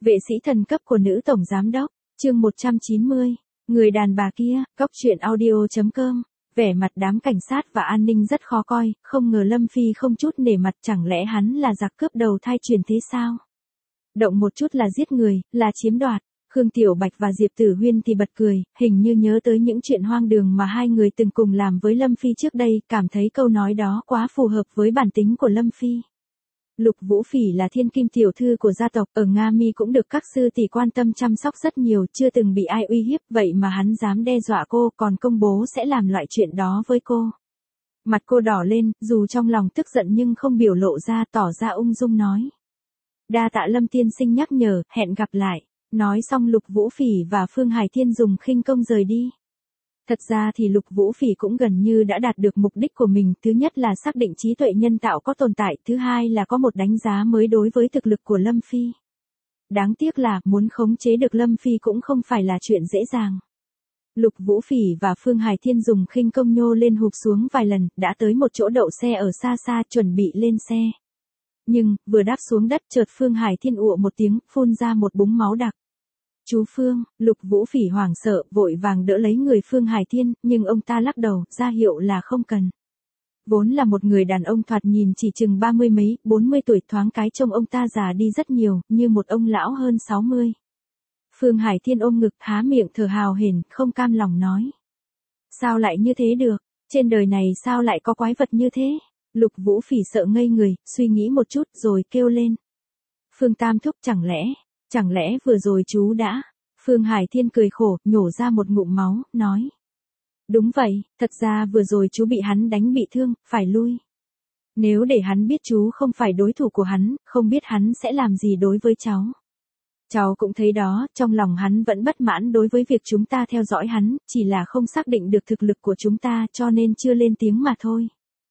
Vệ sĩ thần cấp của nữ tổng giám đốc, chương 190, người đàn bà kia, cóc truyện audio.com. Vẻ mặt đám cảnh sát và an ninh rất khó coi, không ngờ Lâm Phi không chút nể mặt, chẳng lẽ hắn là giặc cướp đầu thai truyền thế sao? Động một chút là giết người, là chiếm đoạt. Khương Tiểu Bạch và Diệp Tử Huyên thì bật cười, hình như nhớ tới những chuyện hoang đường mà hai người từng cùng làm với Lâm Phi trước đây, cảm thấy câu nói đó quá phù hợp với bản tính của Lâm Phi. Lục Vũ Phỉ là thiên kim tiểu thư của gia tộc, ở Nga Mi cũng được các sư tỷ quan tâm chăm sóc rất nhiều, chưa từng bị ai uy hiếp, vậy mà hắn dám đe dọa cô, còn công bố sẽ làm loại chuyện đó với cô. Mặt cô đỏ lên, dù trong lòng tức giận nhưng không biểu lộ ra, tỏ ra ung dung nói. Đa tạ Lâm tiên sinh nhắc nhở, hẹn gặp lại. Nói xong Lục Vũ Phỉ và Phương Hải Thiên dùng khinh công rời đi. Thật ra thì Lục Vũ Phỉ cũng gần như đã đạt được mục đích của mình, thứ nhất là xác định trí tuệ nhân tạo có tồn tại, thứ hai là có một đánh giá mới đối với thực lực của Lâm Phi. Đáng tiếc là muốn khống chế được Lâm Phi cũng không phải là chuyện dễ dàng. Lục Vũ Phỉ và Phương Hải Thiên dùng khinh công nhô lên hụp xuống vài lần, đã tới một chỗ đậu xe ở xa xa, chuẩn bị lên xe. Nhưng, vừa đáp xuống đất chợt Phương Hải Thiên ụa một tiếng, phun ra một búng máu đặc. Chú Phương, Lục Vũ Phỉ hoảng sợ, vội vàng đỡ lấy người Phương Hải Thiên, nhưng ông ta lắc đầu, ra hiệu là không cần. Vốn là một người đàn ông thoạt nhìn chỉ chừng 30 mấy, 40 tuổi, thoáng cái trông ông ta già đi rất nhiều, như một ông lão hơn 60. Phương Hải Thiên ôm ngực, há miệng thở hào hển, không cam lòng nói. Sao lại như thế được, trên đời này sao lại có quái vật như thế? Lục Vũ Phỉ sợ ngây người, suy nghĩ một chút rồi kêu lên. Phương Tam thúc, chẳng lẽ vừa rồi chú đã... Phương Hải Thiên cười khổ, nhổ ra một ngụm máu, nói. Đúng vậy, thật ra vừa rồi chú bị hắn đánh bị thương, phải lui. Nếu để hắn biết chú không phải đối thủ của hắn, không biết hắn sẽ làm gì đối với cháu. Cháu cũng thấy đó, trong lòng hắn vẫn bất mãn đối với việc chúng ta theo dõi hắn, chỉ là không xác định được thực lực của chúng ta cho nên chưa lên tiếng mà thôi.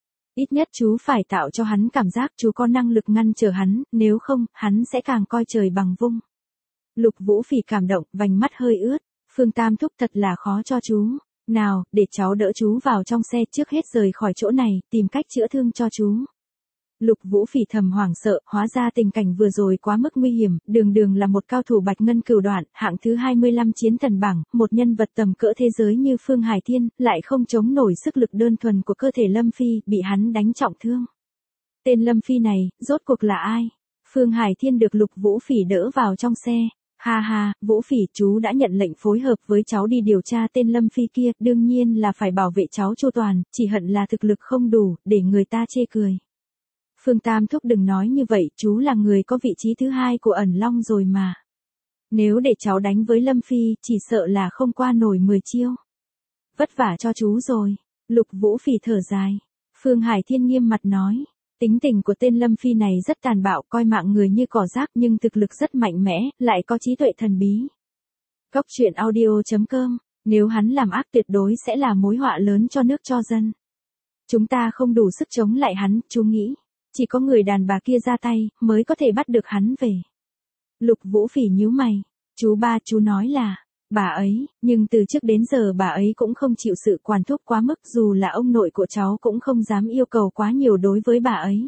Ít nhất chú phải tạo cho hắn cảm giác chú có năng lực ngăn trở hắn, nếu không, hắn sẽ càng coi trời bằng vung. Lục Vũ Phỉ cảm động, vành mắt hơi ướt. Phương Tam thúc thật là khó cho chú. Nào, để cháu đỡ chú vào trong xe, trước hết rời khỏi chỗ này, tìm cách chữa thương cho chú. Lục Vũ Phỉ thầm hoảng sợ, hóa ra tình cảnh vừa rồi quá mức nguy hiểm, đường là một cao thủ bạch ngân cửu đoạn, hạng thứ 25 chiến thần bảng, một nhân vật tầm cỡ thế giới như Phương Hải Thiên, lại không chống nổi sức lực đơn thuần của cơ thể Lâm Phi, bị hắn đánh trọng thương. Tên Lâm Phi này, rốt cuộc là ai? Phương Hải Thiên được Lục Vũ Phỉ đỡ vào trong xe. Ha ha, Vũ Phỉ, chú đã nhận lệnh phối hợp với cháu đi điều tra tên Lâm Phi kia, đương nhiên là phải bảo vệ cháu chu toàn, chỉ hận là thực lực không đủ, để người ta chê cười. Phương Tam thúc đừng nói như vậy, chú là người có vị trí thứ hai của ẩn long rồi mà. Nếu để cháu đánh với Lâm Phi, chỉ sợ là không qua nổi 10 chiêu. Vất vả cho chú rồi. Lục Vũ Phỉ thở dài. Phương Hải Thiên nghiêm mặt nói. Tính tình của tên Lâm Phi này rất tàn bạo, coi mạng người như cỏ rác nhưng thực lực rất mạnh mẽ, lại có trí tuệ thần bí. Cóc truyện audio.com, nếu hắn làm ác tuyệt đối sẽ là mối họa lớn cho nước cho dân. Chúng ta không đủ sức chống lại hắn, chú nghĩ. Chỉ có người đàn bà kia ra tay, mới có thể bắt được hắn về. Lục Vũ Phỉ nhíu mày. Chú nói là, bà ấy, nhưng từ trước đến giờ bà ấy cũng không chịu sự quản thúc quá mức, dù là ông nội của cháu cũng không dám yêu cầu quá nhiều đối với bà ấy.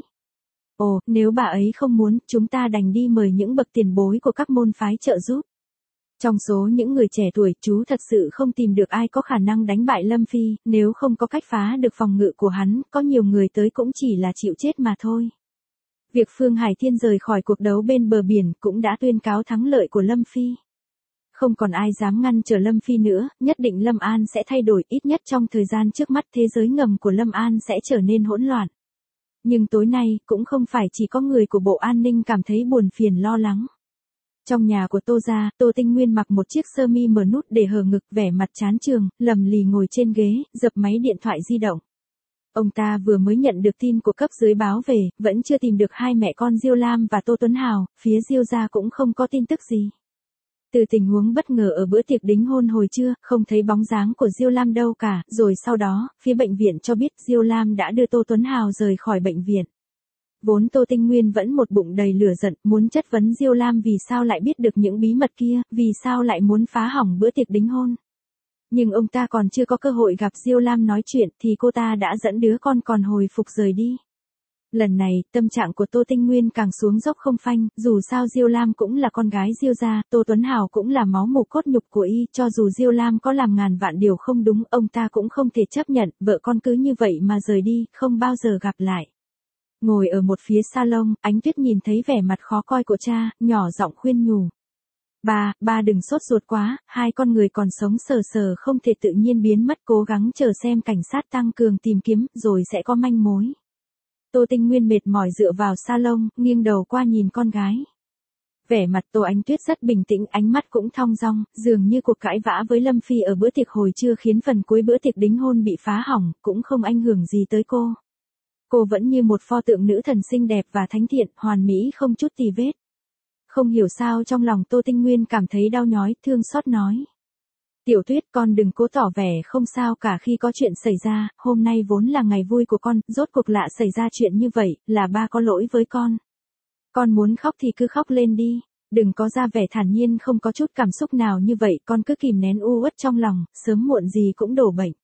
Ồ, nếu bà ấy không muốn, chúng ta đành đi mời những bậc tiền bối của các môn phái trợ giúp. Trong số những người trẻ tuổi, chú thật sự không tìm được ai có khả năng đánh bại Lâm Phi, nếu không có cách phá được phòng ngự của hắn, có nhiều người tới cũng chỉ là chịu chết mà thôi. Việc Phương Hải Thiên rời khỏi cuộc đấu bên bờ biển cũng đã tuyên cáo thắng lợi của Lâm Phi. Không còn ai dám ngăn trở Lâm Phi nữa, nhất định Lâm An sẽ thay đổi, ít nhất trong thời gian trước mắt thế giới ngầm của Lâm An sẽ trở nên hỗn loạn. Nhưng tối nay, cũng không phải chỉ có người của Bộ An ninh cảm thấy buồn phiền lo lắng. Trong nhà của Tô gia, Tô Tinh Nguyên mặc một chiếc sơ mi mở nút để hở ngực, vẻ mặt chán chường, lầm lì ngồi trên ghế, dập máy điện thoại di động. Ông ta vừa mới nhận được tin của cấp dưới báo về, vẫn chưa tìm được hai mẹ con Diêu Lam và Tô Tuấn Hào, phía Diêu gia cũng không có tin tức gì. Từ tình huống bất ngờ ở bữa tiệc đính hôn hồi trưa, không thấy bóng dáng của Diêu Lam đâu cả, rồi sau đó, phía bệnh viện cho biết Diêu Lam đã đưa Tô Tuấn Hào rời khỏi bệnh viện. Vốn Tô Tinh Nguyên vẫn một bụng đầy lửa giận, muốn chất vấn Diêu Lam vì sao lại biết được những bí mật kia, vì sao lại muốn phá hỏng bữa tiệc đính hôn. Nhưng ông ta còn chưa có cơ hội gặp Diêu Lam nói chuyện thì cô ta đã dẫn đứa con còn hồi phục rời đi. Lần này, tâm trạng của Tô Tinh Nguyên càng xuống dốc không phanh, dù sao Diêu Lam cũng là con gái Diêu gia, Tô Tuấn Hào cũng là máu mủ cốt nhục của y, cho dù Diêu Lam có làm ngàn vạn điều không đúng, ông ta cũng không thể chấp nhận, vợ con cứ như vậy mà rời đi, không bao giờ gặp lại. Ngồi ở một phía salon, Ánh Tuyết nhìn thấy vẻ mặt khó coi của cha, nhỏ giọng khuyên nhủ. Ba đừng sốt ruột quá, hai con người còn sống sờ sờ không thể tự nhiên biến mất, cố gắng chờ xem cảnh sát tăng cường tìm kiếm, rồi sẽ có manh mối. Tô Tinh Nguyên mệt mỏi dựa vào salon, nghiêng đầu qua nhìn con gái. Vẻ mặt Tô Ánh Tuyết rất bình tĩnh, ánh mắt cũng thong dong, dường như cuộc cãi vã với Lâm Phi ở bữa tiệc hồi trưa khiến phần cuối bữa tiệc đính hôn bị phá hỏng, cũng không ảnh hưởng gì tới cô. Cô vẫn như một pho tượng nữ thần xinh đẹp và thánh thiện, hoàn mỹ không chút tì vết. Không hiểu sao trong lòng Tô Tinh Nguyên cảm thấy đau nhói, thương xót nói. Tiểu Tuyết, con đừng cố tỏ vẻ không sao cả khi có chuyện xảy ra, hôm nay vốn là ngày vui của con, rốt cuộc lạ xảy ra chuyện như vậy, là ba có lỗi với con. Con muốn khóc thì cứ khóc lên đi, đừng có ra vẻ thản nhiên không có chút cảm xúc nào như vậy, con cứ kìm nén u uất trong lòng, sớm muộn gì cũng đổ bệnh.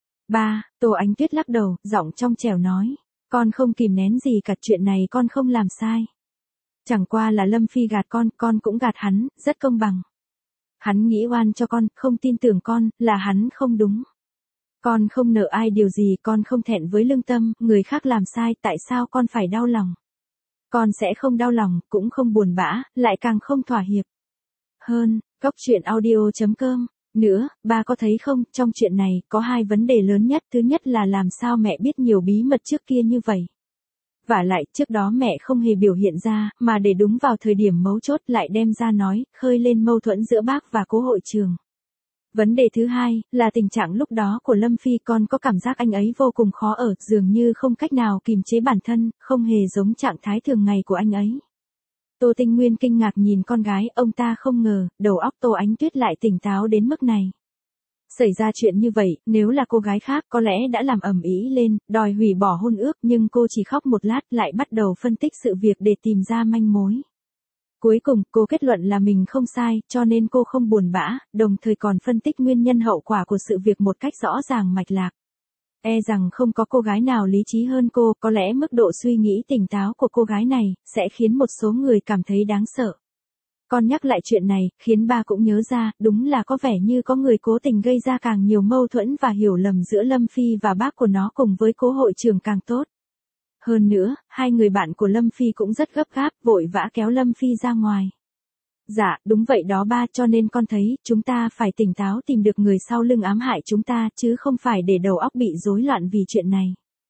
Ba, Tô Ánh Tuyết lắc đầu, giọng trong trẻo nói, con không kìm nén gì cả, chuyện này con không làm sai. Chẳng qua là Lâm Phi gạt con cũng gạt hắn, rất công bằng. Hắn nghĩ oan cho con, không tin tưởng con, là hắn không đúng. Con không nợ ai điều gì, con không thẹn với lương tâm, người khác làm sai, tại sao con phải đau lòng? Con sẽ không đau lòng, cũng không buồn bã, lại càng không thỏa hiệp. Hơn, Cóc Truyện Audio.com. Nữa, ba có thấy không, trong chuyện này, có hai vấn đề lớn nhất. Thứ nhất là làm sao mẹ biết nhiều bí mật trước kia như vậy. Vả lại, trước đó mẹ không hề biểu hiện ra, mà để đúng vào thời điểm mấu chốt lại đem ra nói, khơi lên mâu thuẫn giữa bác và cố hội trường. Vấn đề thứ hai, là tình trạng lúc đó của Lâm Phi, con có cảm giác anh ấy vô cùng khó ở, dường như không cách nào kìm chế bản thân, không hề giống trạng thái thường ngày của anh ấy. Tô Tinh Nguyên kinh ngạc nhìn con gái, ông ta không ngờ, đầu óc Tô Ánh Tuyết lại tỉnh táo đến mức này. Xảy ra chuyện như vậy, nếu là cô gái khác có lẽ đã làm ầm ĩ lên, đòi hủy bỏ hôn ước, nhưng cô chỉ khóc một lát lại bắt đầu phân tích sự việc để tìm ra manh mối. Cuối cùng, cô kết luận là mình không sai, cho nên cô không buồn bã, đồng thời còn phân tích nguyên nhân hậu quả của sự việc một cách rõ ràng mạch lạc. E rằng không có cô gái nào lý trí hơn cô, có lẽ mức độ suy nghĩ tỉnh táo của cô gái này, sẽ khiến một số người cảm thấy đáng sợ. Con nhắc lại chuyện này, khiến ba cũng nhớ ra, đúng là có vẻ như có người cố tình gây ra càng nhiều mâu thuẫn và hiểu lầm giữa Lâm Phi và bác của nó cùng với cố hội trường càng tốt. Hơn nữa, hai người bạn của Lâm Phi cũng rất gấp gáp, vội vã kéo Lâm Phi ra ngoài. Dạ, đúng vậy đó ba, cho nên con thấy, chúng ta phải tỉnh táo tìm được người sau lưng ám hại chúng ta, chứ không phải để đầu óc bị rối loạn vì chuyện này.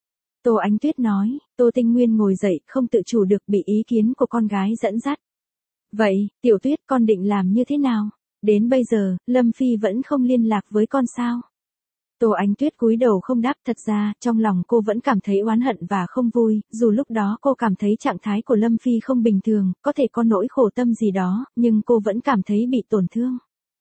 Tô Ánh Tuyết nói, Tô Tinh Nguyên ngồi dậy, không tự chủ được bị ý kiến của con gái dẫn dắt. Vậy, Tiểu Tuyết, con định làm như thế nào? Đến bây giờ, Lâm Phi vẫn không liên lạc với con sao? Tô Ánh Tuyết cúi đầu không đáp, thật ra, trong lòng cô vẫn cảm thấy oán hận và không vui, dù lúc đó cô cảm thấy trạng thái của Lâm Phi không bình thường, có thể có nỗi khổ tâm gì đó, nhưng cô vẫn cảm thấy bị tổn thương.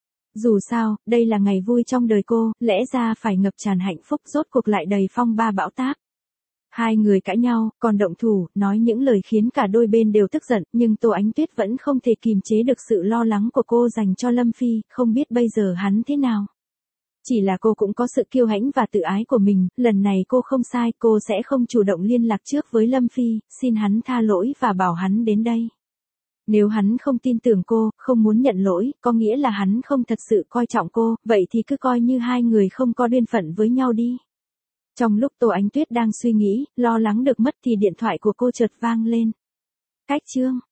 Dù sao, đây là ngày vui trong đời cô, lẽ ra phải ngập tràn hạnh phúc, rốt cuộc lại đầy phong ba bão táp. Hai người cãi nhau, còn động thủ, nói những lời khiến cả đôi bên đều tức giận, nhưng Tô Ánh Tuyết vẫn không thể kìm chế được sự lo lắng của cô dành cho Lâm Phi, không biết bây giờ hắn thế nào. Chỉ là cô cũng có sự kiêu hãnh và tự ái của mình, lần này cô không sai, cô sẽ không chủ động liên lạc trước với Lâm Phi, xin hắn tha lỗi và bảo hắn đến đây. Nếu hắn không tin tưởng cô, không muốn nhận lỗi, có nghĩa là hắn không thật sự coi trọng cô, vậy thì cứ coi như hai người không có duyên phận với nhau đi. Trong lúc Tô Ánh Tuyết đang suy nghĩ, lo lắng được mất thì điện thoại của cô chợt vang lên. Cách chương